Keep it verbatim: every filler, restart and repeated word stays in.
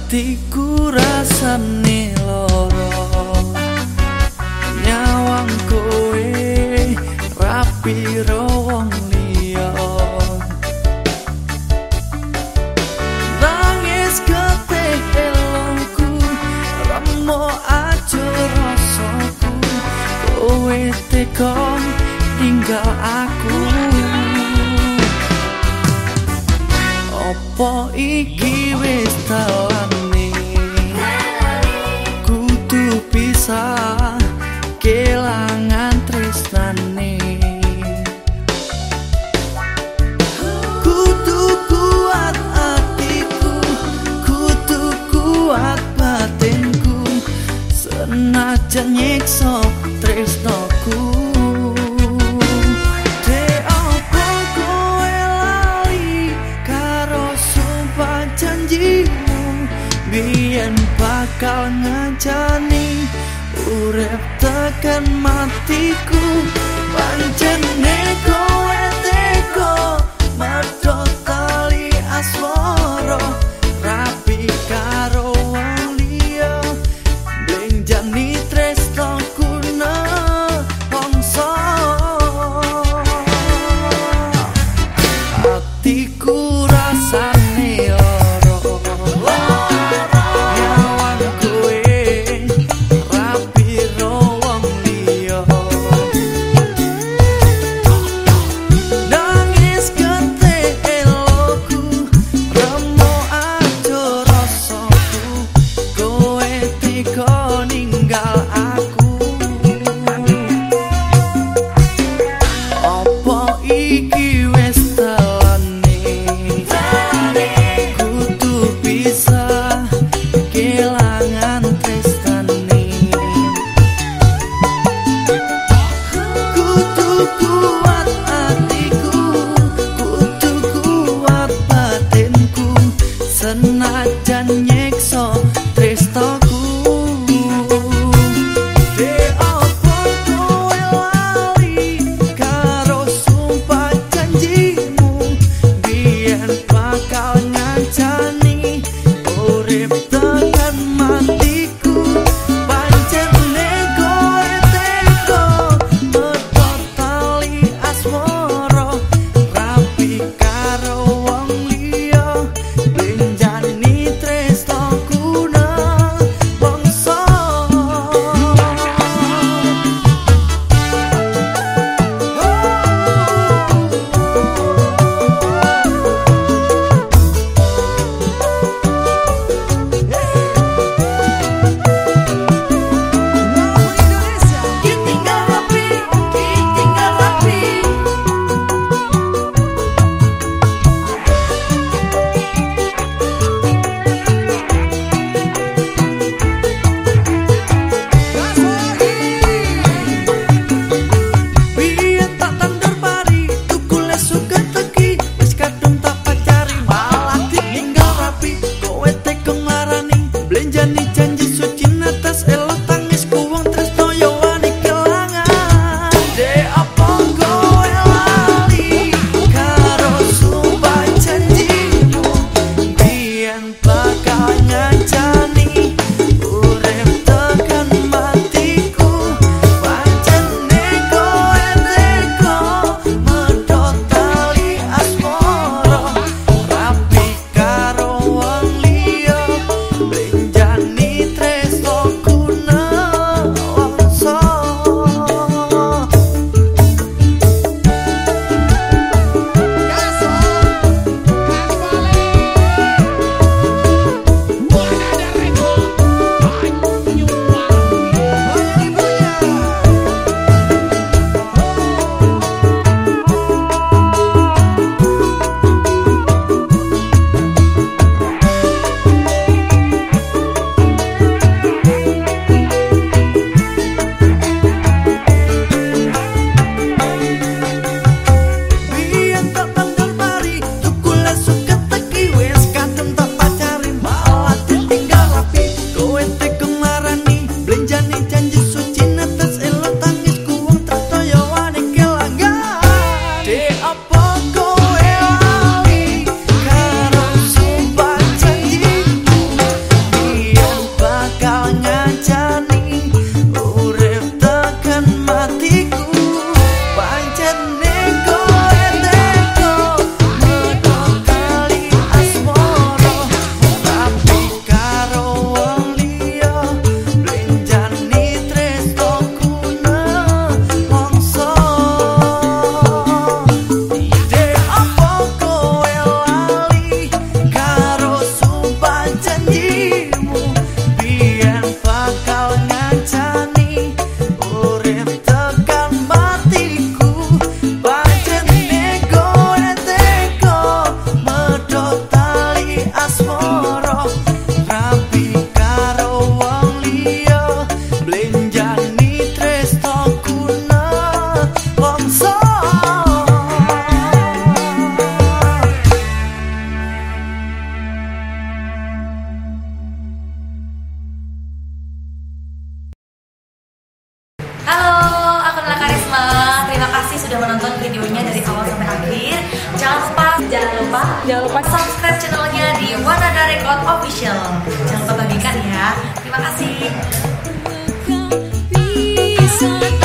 Atiku rasane loro nyawang kowe rapi wong liya nangis getih elongku remo aja rasaku kowe tega tinggal aku opo iki wis dalane kudu pisah kelangan tresnane kudu kuat atiku kudu kuat batinku senajan nyiksa tresnaku biyen bakal ngajani urip tekan matiku pancene kowe teko madha tali asmara rapi karo wong liya blenjani tresnaku nangsa atiku rasane videonya dari awal sampai akhir. Jangan lupa, jangan lupa, Jangan lupa subscribe channelnya di Wanada Record Official. Jangan lupa bagikan ya. Terima kasih.